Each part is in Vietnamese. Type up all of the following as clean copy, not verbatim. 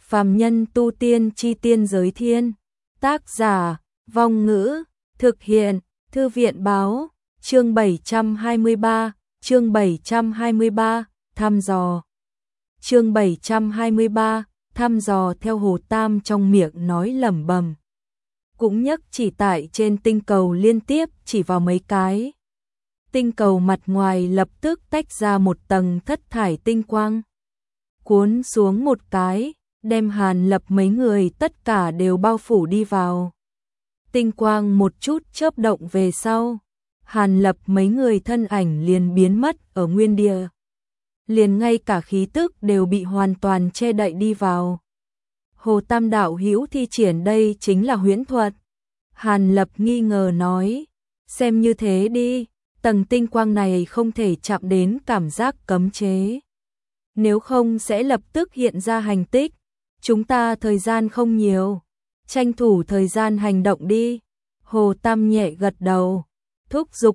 Phàm nhân tu tiên chi tiên giới thiên. Tác giả, Vong Ngữ, thực hiện, Thư viện báo, chương 723, thăm dò. Chương 723, thăm dò theo Hồ Tam trong miệng nói lẩm bẩm. Cũng nhấc chỉ tại trên tinh cầu liên tiếp chỉ vào mấy cái. Tinh cầu mặt ngoài lập tức tách ra một tầng thất thải tinh quang. Cuốn xuống một cái, đem Hàn Lập mấy người tất cả đều bao phủ đi vào. Tinh quang một chút chớp động về sau. Hàn Lập mấy người thân ảnh liền biến mất ở nguyên địa. Liền ngay cả khí tức đều bị hoàn toàn che đậy đi vào. Hồ Tam đạo hữu thi triển đây chính là huyễn thuật. Hàn Lập nghi ngờ nói, xem như thế đi, tầng tinh quang này không thể chạm đến cảm giác cấm chế. Nếu không sẽ lập tức hiện ra hành tích, chúng ta thời gian không nhiều, tranh thủ thời gian hành động đi. Hồ Tam nhẹ gật đầu, thúc giục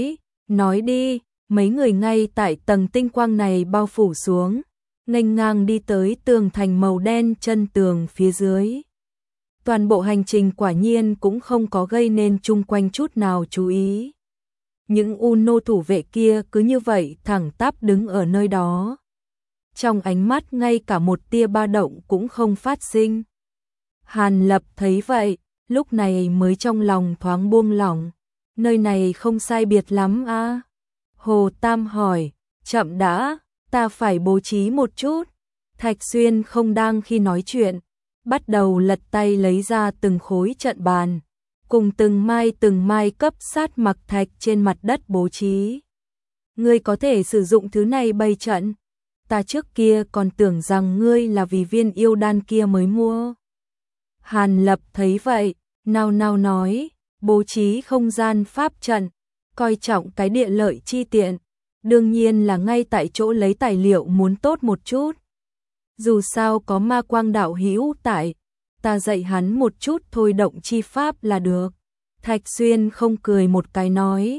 nói đi, mấy người ngay tại tầng tinh quang này bao phủ xuống, nghênh ngang đi tới tường thành màu đen chân tường phía dưới. Toàn bộ hành trình quả nhiên cũng không có gây nên chung quanh chút nào chú ý. Những Uno thủ vệ kia cứ như vậy thẳng tắp đứng ở nơi đó. Trong ánh mắt ngay cả một tia ba động cũng không phát sinh. Hàn Lập thấy vậy, lúc này mới trong lòng thoáng buông lỏng. Nơi này không sai biệt lắm à? Hồ Tam hỏi, chậm đã, ta phải bố trí một chút. Thạch Xuyên không đang khi nói chuyện, bắt đầu lật tay lấy ra từng khối trận bàn, cùng từng mai cấp sát mặc thạch trên mặt đất bố trí. Ngươi có thể sử dụng thứ này bày trận. Ta trước kia còn tưởng rằng ngươi là vì viên yêu đan kia mới mua. Hàn Lập thấy vậy, nao nói, bố trí không gian pháp trận, coi trọng cái địa lợi chi tiện, đương nhiên là ngay tại chỗ lấy tài liệu muốn tốt một chút. Dù sao có ma quang đạo hữu tại, ta dạy hắn một chút thôi động chi pháp là được. Thạch Xuyên không cười một cái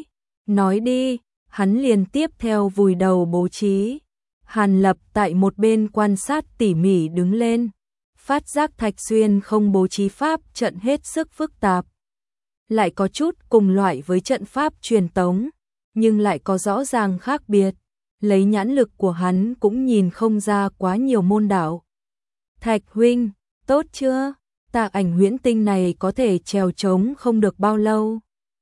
nói đi, hắn liền tiếp theo vùi đầu bố trí. Hàn Lập tại một bên quan sát tỉ mỉ đứng lên, phát giác Thạch Xuyên không bố trí pháp trận hết sức phức tạp. Lại có chút cùng loại với trận pháp truyền tống, nhưng lại có rõ ràng khác biệt. Lấy nhãn lực của hắn cũng nhìn không ra quá nhiều môn đạo. Thạch huynh, tốt chưa? Tà ảnh huyễn tinh này có thể trèo trống không được bao lâu.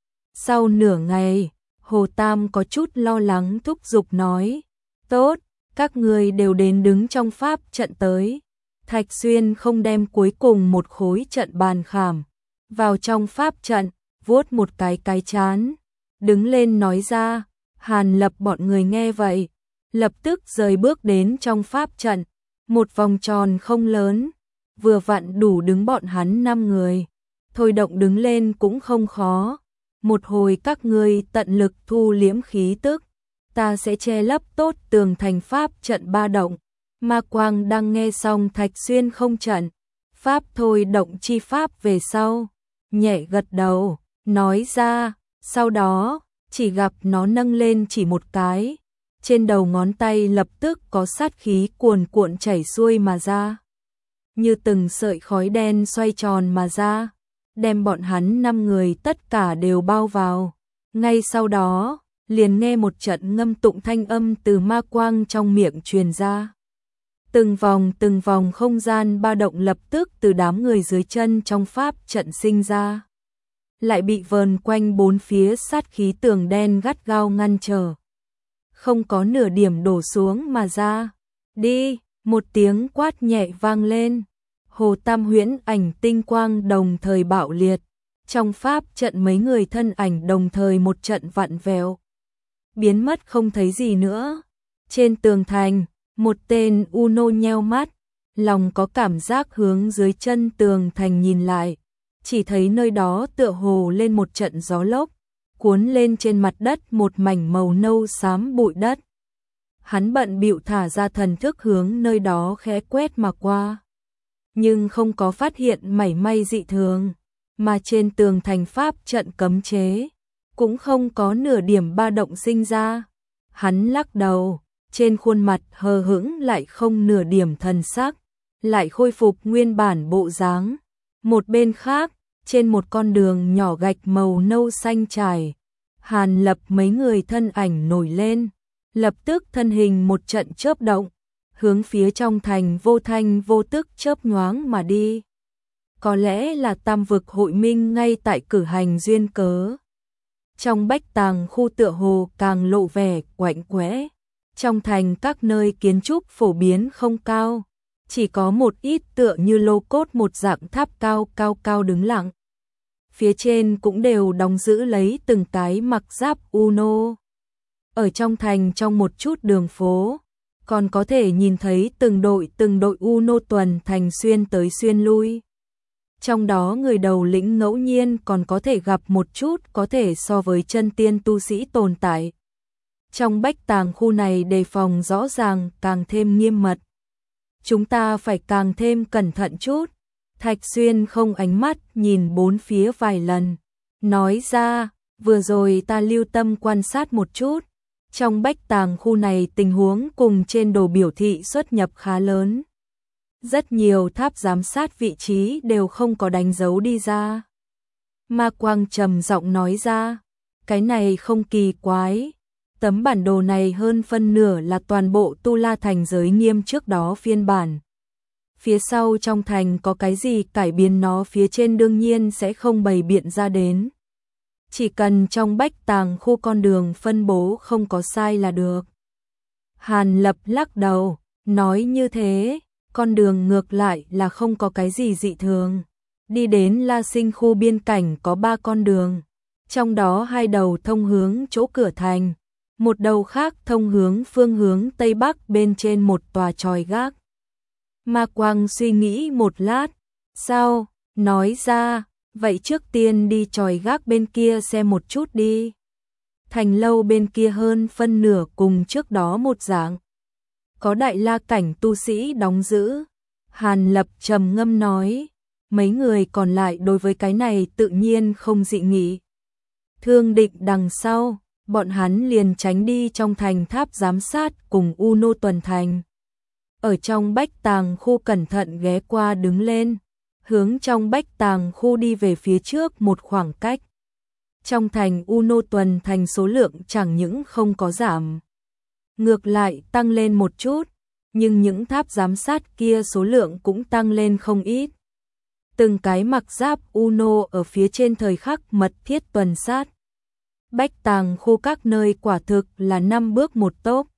Sau nửa ngày, Hồ Tam có chút lo lắng thúc giục nói, tốt, các người đều đến đứng trong pháp trận tới. Thạch Xuyên không đem cuối cùng một khối trận bàn khảm vào trong pháp trận, vuốt một cái chán, đứng lên nói ra. Hàn Lập bọn người nghe vậy, lập tức rời bước đến trong pháp trận, một vòng tròn không lớn, vừa vặn đủ đứng bọn hắn 5 người. Thôi động đứng lên cũng không khó, một hồi các ngươi tận lực thu liễm khí tức, ta sẽ che lấp tốt tường thành pháp trận ba động. Ma Quang đang nghe xong Thạch Xuyên không trận pháp thôi động chi pháp về sau, nhẹ gật đầu, nói ra, sau đó, chỉ gặp nó nâng lên chỉ một cái, trên đầu ngón tay lập tức có sát khí cuồn cuộn chảy xuôi mà ra. Như từng sợi khói đen xoay tròn mà ra, đem bọn hắn 5 người tất cả đều bao vào. Ngay sau đó, liền nghe một trận ngâm tụng thanh âm từ Ma Quang trong miệng truyền ra. Từng vòng không gian ba động lập tức từ đám người dưới chân trong pháp trận sinh ra. Lại bị vờn quanh bốn phía sát khí tường đen gắt gao ngăn trở. Không có nửa điểm đổ xuống mà ra. Đi, một tiếng quát nhẹ vang lên. Hồ Tam huyễn ảnh tinh quang đồng thời bạo liệt. Trong pháp trận mấy người thân ảnh đồng thời một trận vặn vẹo, biến mất không thấy gì nữa. Trên tường thành, một tên Uno nheo mắt, lòng có cảm giác hướng dưới chân tường thành nhìn lại. Chỉ thấy nơi đó tựa hồ lên một trận gió lốc, cuốn lên trên mặt đất một mảnh màu nâu xám bụi đất. Hắn bận bịu thả ra thần thức hướng nơi đó khẽ quét mà qua, nhưng không có phát hiện mảy may dị thường, mà trên tường thành pháp trận cấm chế cũng không có nửa điểm ba động sinh ra. Hắn lắc đầu, trên khuôn mặt hờ hững lại không nửa điểm thần sắc, lại khôi phục nguyên bản bộ dáng. Một bên khác, trên một con đường nhỏ gạch màu nâu xanh trải, Hàn Lập mấy người thân ảnh nổi lên, lập tức thân hình một trận chớp động, hướng phía trong thành vô thanh vô tức chớp nhoáng mà đi. Có lẽ là tam vực hội minh ngay tại cử hành duyên cớ. Trong Bách Tàng khu tựa hồ càng lộ vẻ quạnh quẽ. Trong thành các nơi kiến trúc phổ biến không cao, chỉ có một ít tựa như lô cốt một dạng tháp cao đứng lặng. Phía trên cũng đều đóng giữ lấy từng cái mặc giáp Uno. Ở trong thành trong một chút đường phố, còn có thể nhìn thấy từng đội Uno tuần thành xuyên tới xuyên lui. Trong đó người đầu lĩnh ngẫu nhiên còn có thể gặp một chút có thể so với chân tiên tu sĩ tồn tại. Trong Bách Tàng khu này đề phòng rõ ràng càng thêm nghiêm mật. Chúng ta phải càng thêm cẩn thận chút. Thạch Xuyên không ánh mắt nhìn bốn phía vài lần. Nói ra, vừa rồi ta lưu tâm quan sát một chút. Trong Bách Tàng khu này tình huống cùng trên đồ biểu thị xuất nhập khá lớn. Rất nhiều tháp giám sát vị trí đều không có đánh dấu đi ra. Ma Quang trầm giọng nói ra, cái này không kỳ quái. Tấm bản đồ này hơn phân nửa là toàn bộ Tu La Thành giới nghiêm trước đó phiên bản. Phía sau trong thành có cái gì cải biến nó phía trên đương nhiên sẽ không bày biện ra đến. Chỉ cần trong Bách Tàng khu con đường phân bố không có sai là được. Hàn Lập lắc đầu, nói như thế, con đường ngược lại là không có cái gì dị thường. Đi đến La Sinh khu biên cảnh có 3 con đường, trong đó 2 đầu thông hướng chỗ cửa thành, một đầu khác thông hướng phương hướng Tây Bắc bên trên một tòa chòi gác. Ma Quang suy nghĩ một lát, sau, nói ra, vậy trước tiên đi chòi gác bên kia xem một chút đi. Thành lâu bên kia hơn phân nửa cùng trước đó một dạng. Có đại la cảnh tu sĩ đóng giữ. Hàn Lập trầm ngâm nói, mấy người còn lại đối với cái này tự nhiên không dị nghị. Thương Định đằng sau, bọn hắn liền tránh đi trong thành tháp giám sát cùng Uno tuần thành. Ở trong Bách Tàng khu cẩn thận ghé qua đứng lên, hướng trong Bách Tàng khu đi về phía trước một khoảng cách. Trong thành Uno tuần thành số lượng chẳng những không có giảm, ngược lại tăng lên một chút, nhưng những tháp giám sát kia số lượng cũng tăng lên không ít. Từng cái mặc giáp Uno ở phía trên thời khắc mật thiết tuần sát. Bách Tàng khu các nơi quả thực là 5 bước một tốp,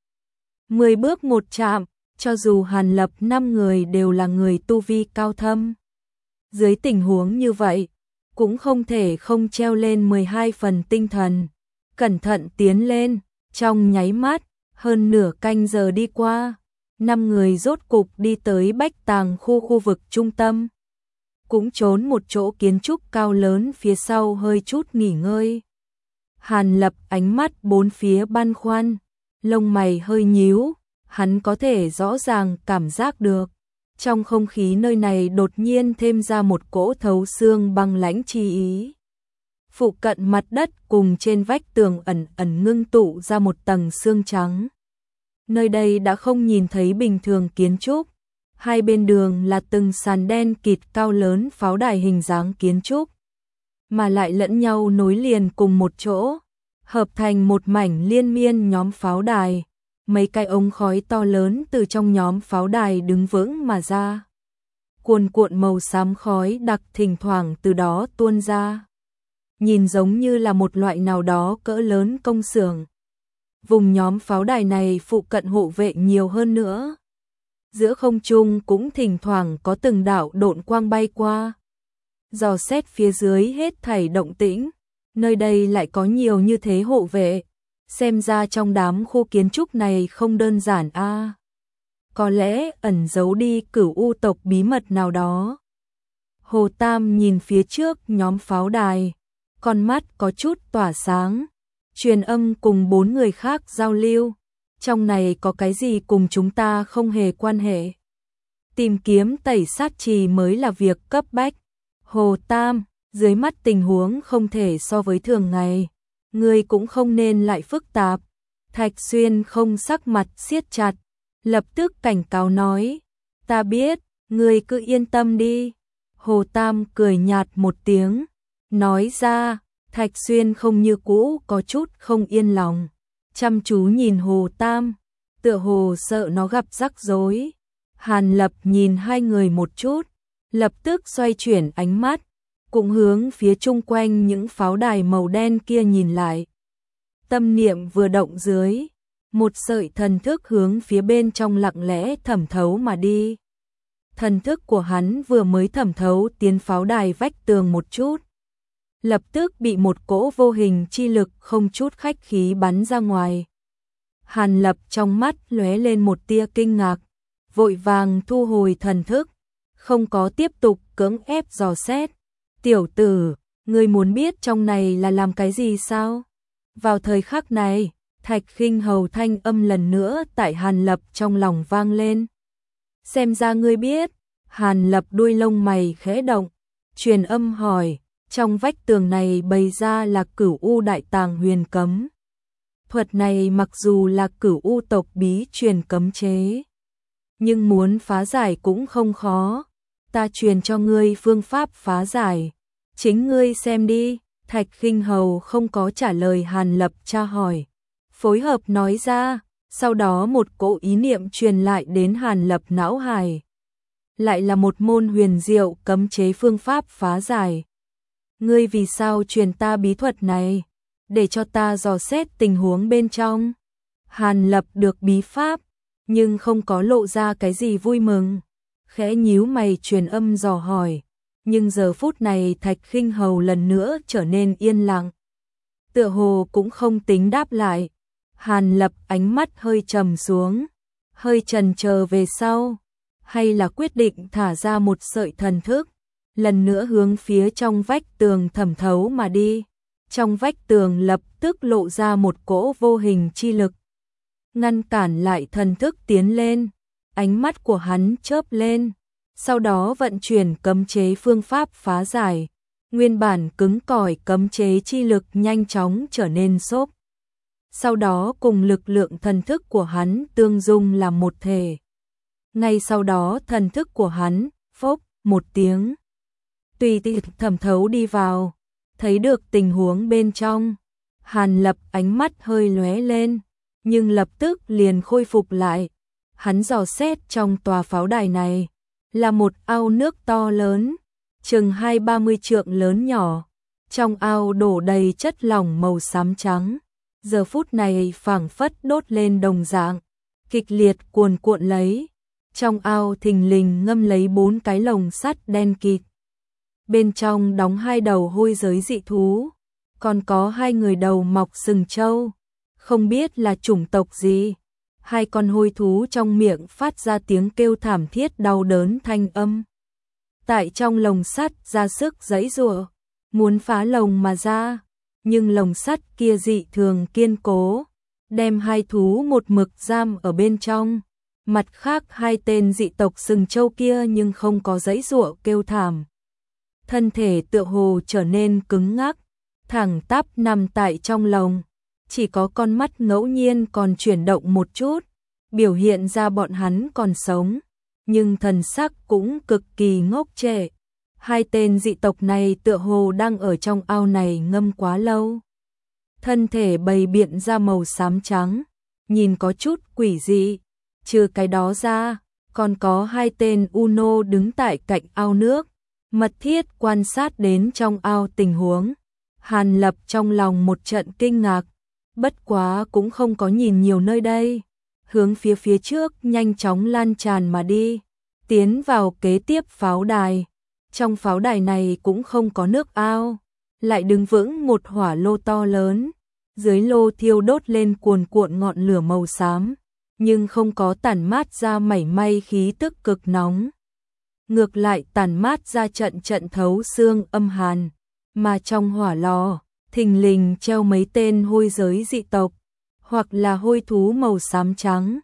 10 bước một chạm, cho dù Hàn Lập 5 người đều là người tu vi cao thâm. Dưới tình huống như vậy, cũng không thể không treo lên 12 phần tinh thần, cẩn thận tiến lên, trong nháy mắt, hơn nửa canh giờ đi qua, 5 người rốt cục đi tới Bách Tàng khu vực trung tâm. Cũng trốn một chỗ kiến trúc cao lớn phía sau hơi chút nghỉ ngơi. Hàn Lập ánh mắt bốn phía băn khoăn, lông mày hơi nhíu, hắn có thể rõ ràng cảm giác được. Trong không khí nơi này đột nhiên thêm ra một cỗ thấu xương băng lãnh chi ý. Phụ cận mặt đất cùng trên vách tường ẩn ngưng tụ ra một tầng xương trắng. Nơi đây đã không nhìn thấy bình thường kiến trúc. Hai bên đường là từng sàn đen kịt cao lớn pháo đài hình dáng kiến trúc, mà lại lẫn nhau nối liền cùng một chỗ, hợp thành một mảnh liên miên nhóm pháo đài. Mấy cái ống khói to lớn từ trong nhóm pháo đài đứng vững mà ra. Cuồn cuộn màu xám khói đặc thỉnh thoảng từ đó tuôn ra. Nhìn giống như là một loại nào đó cỡ lớn công xưởng. Vùng nhóm pháo đài này phụ cận hộ vệ nhiều hơn nữa. Giữa không trung cũng thỉnh thoảng có từng đạo độn quang bay qua. Dò xét phía dưới hết thảy động tĩnh, nơi đây lại có nhiều như thế hộ vệ. Xem ra trong đám khu kiến trúc này không đơn giản a. Có lẽ ẩn giấu đi Cửu U tộc bí mật nào đó. Hồ Tam nhìn phía trước nhóm pháo đài, con mắt có chút tỏa sáng, truyền âm cùng 4 người khác giao lưu. Trong này có cái gì cùng chúng ta không hề quan hệ. Tìm kiếm tẩy sát trì mới là việc cấp bách. Hồ Tam, dưới mắt tình huống không thể so với thường ngày. Ngươi cũng không nên lại phức tạp. Thạch Xuyên không sắc mặt siết chặt, lập tức cảnh cáo nói. Ta biết, Ngươi cứ yên tâm đi. Hồ Tam cười nhạt một tiếng, nói ra. Thạch Xuyên không như cũ có chút không yên lòng, chăm chú nhìn Hồ Tam, tựa hồ sợ nó gặp rắc rối. Hàn Lập nhìn hai người một chút, lập tức xoay chuyển ánh mắt, cũng hướng phía chung quanh những pháo đài màu đen kia nhìn lại. Tâm niệm vừa động dưới, một sợi thần thức hướng phía bên trong lặng lẽ thẩm thấu mà đi. Thần thức của hắn vừa mới thẩm thấu tiến pháo đài vách tường một chút, lập tức bị một cỗ vô hình chi lực không chút khách khí bắn ra ngoài. Hàn Lập trong mắt lóe lên một tia kinh ngạc, vội vàng thu hồi thần thức, không có tiếp tục cưỡng ép dò xét. Tiểu tử, ngươi muốn biết trong này là làm cái gì sao? Vào thời khắc này, Thạch Khinh Hầu thanh âm lần nữa tại Hàn Lập trong lòng vang lên. Xem ra ngươi biết. Hàn Lập đuôi lông mày khẽ động, truyền âm hỏi, trong vách tường này bày ra là Cửu U Đại Tàng Huyền Cấm. Thuật này mặc dù là Cửu U tộc bí truyền cấm chế, nhưng muốn phá giải cũng không khó. Ta truyền cho ngươi phương pháp phá giải, chính ngươi xem đi. Thạch Khinh Hầu không có trả lời Hàn Lập tra hỏi, phối hợp nói ra, sau đó một cỗ ý niệm truyền lại đến Hàn Lập não hải. Lại là một môn huyền diệu cấm chế phương pháp phá giải. Ngươi vì sao truyền ta bí thuật này? Để cho ta dò xét tình huống bên trong. Hàn Lập được bí pháp, nhưng không có lộ ra cái gì vui mừng. Khẽ nhíu mày truyền âm dò hỏi. Nhưng giờ phút này Thạch Khinh Hầu lần nữa trở nên yên lặng. Tựa hồ cũng không tính đáp lại. Hàn Lập ánh mắt hơi trầm xuống, hơi chần chờ về sau, hay là quyết định thả ra một sợi thần thức, lần nữa hướng phía trong vách tường thẩm thấu mà đi. Trong vách tường lập tức lộ ra một cỗ vô hình chi lực, ngăn cản lại thần thức tiến lên. Ánh mắt của hắn chớp lên, sau đó vận chuyển cấm chế phương pháp phá giải. Nguyên bản cứng cỏi cấm chế chi lực nhanh chóng trở nên xốp. Sau đó cùng lực lượng thần thức của hắn tương dung làm một thể. Ngay sau đó thần thức của hắn, phốc, một tiếng, tùy tiện thẩm thấu đi vào, thấy được tình huống bên trong. Hàn Lập ánh mắt hơi lóe lên, nhưng lập tức liền khôi phục lại. Hắn dò xét trong tòa pháo đài này, là một ao nước to lớn, chừng 20-30 trượng lớn nhỏ. Trong ao đổ đầy chất lỏng màu xám trắng, giờ phút này phảng phất đốt lên đồng dạng, kịch liệt cuồn cuộn lấy. Trong ao thình lình ngâm lấy 4 cái lồng sắt đen kịt. Bên trong đóng 2 đầu hôi giới dị thú, còn có 2 người đầu mọc sừng trâu, không biết là chủng tộc gì. 2 con hôi thú trong miệng phát ra tiếng kêu thảm thiết đau đớn thanh âm. Tại trong lồng sắt ra sức giãy giụa, muốn phá lồng mà ra, nhưng lồng sắt kia dị thường kiên cố, đem 2 thú một mực giam ở bên trong. Mặt khác 2 tên dị tộc sừng trâu kia nhưng không có giãy giụa kêu thảm. Thân thể tựa hồ trở nên cứng ngắc, thẳng tắp nằm tại trong lồng. Chỉ có con mắt ngẫu nhiên còn chuyển động một chút, biểu hiện ra bọn hắn còn sống, nhưng thần sắc cũng cực kỳ ngốc trệ. 2 tên dị tộc này tựa hồ đang ở trong ao này ngâm quá lâu. Thân thể bày biện ra màu xám trắng, nhìn có chút quỷ dị. Trừ cái đó ra, còn có 2 tên Uno đứng tại cạnh ao nước, mật thiết quan sát đến trong ao tình huống. Hàn Lập trong lòng một trận kinh ngạc, bất quá cũng không có nhìn nhiều nơi đây, hướng phía trước nhanh chóng lan tràn mà đi, tiến vào kế tiếp pháo đài. Trong pháo đài này cũng không có nước ao, lại đứng vững một hỏa lô to lớn, dưới lô thiêu đốt lên cuồn cuộn ngọn lửa màu xám, nhưng không có tản mát ra mảy may khí tức cực nóng. Ngược lại tản mát ra trận trận thấu xương âm hàn, mà trong hỏa lò, thình lình treo mấy tên hôi giới dị tộc, hoặc là hôi thú màu xám trắng,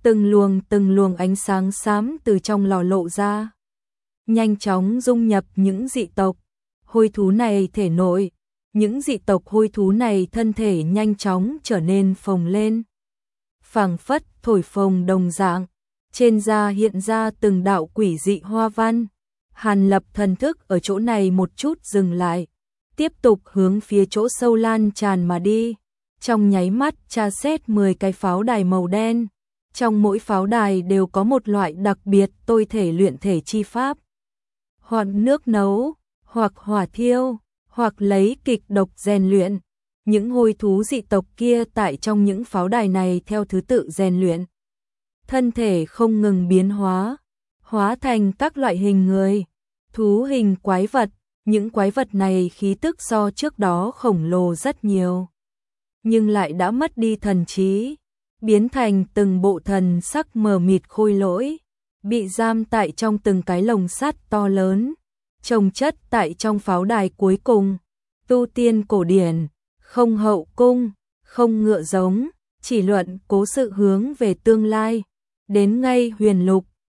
từng luồng ánh sáng xám từ trong lò lộ ra, nhanh chóng dung nhập những dị tộc hôi thú này thể nội. Những dị tộc hôi thú này thân thể nhanh chóng trở nên phồng lên, phảng phất thổi phồng đồng dạng, trên da hiện ra từng đạo quỷ dị hoa văn. Hàn Lập thần thức ở chỗ này một chút dừng lại, tiếp tục hướng phía chỗ sâu lan tràn mà đi. Trong nháy mắt tra xét 10 cái pháo đài màu đen, trong mỗi pháo đài đều có một loại đặc biệt tôi thể luyện thể chi pháp. Hoặc nước nấu, hoặc hỏa thiêu, hoặc lấy kịch độc rèn luyện. Những hôi thú dị tộc kia tại trong những pháo đài này theo thứ tự rèn luyện. Thân thể không ngừng biến hóa, hóa thành các loại hình người, thú hình quái vật. Những quái vật này khí tức so trước đó khổng lồ rất nhiều, nhưng lại đã mất đi thần trí, biến thành từng bộ thần sắc mờ mịt khôi lỗi, bị giam tại trong từng cái lồng sắt to lớn, chồng chất tại trong pháo đài cuối cùng. Tu tiên cổ điển, không hậu cung, không ngựa giống, chỉ luận cố sự hướng về tương lai. Đến ngay huyền lục,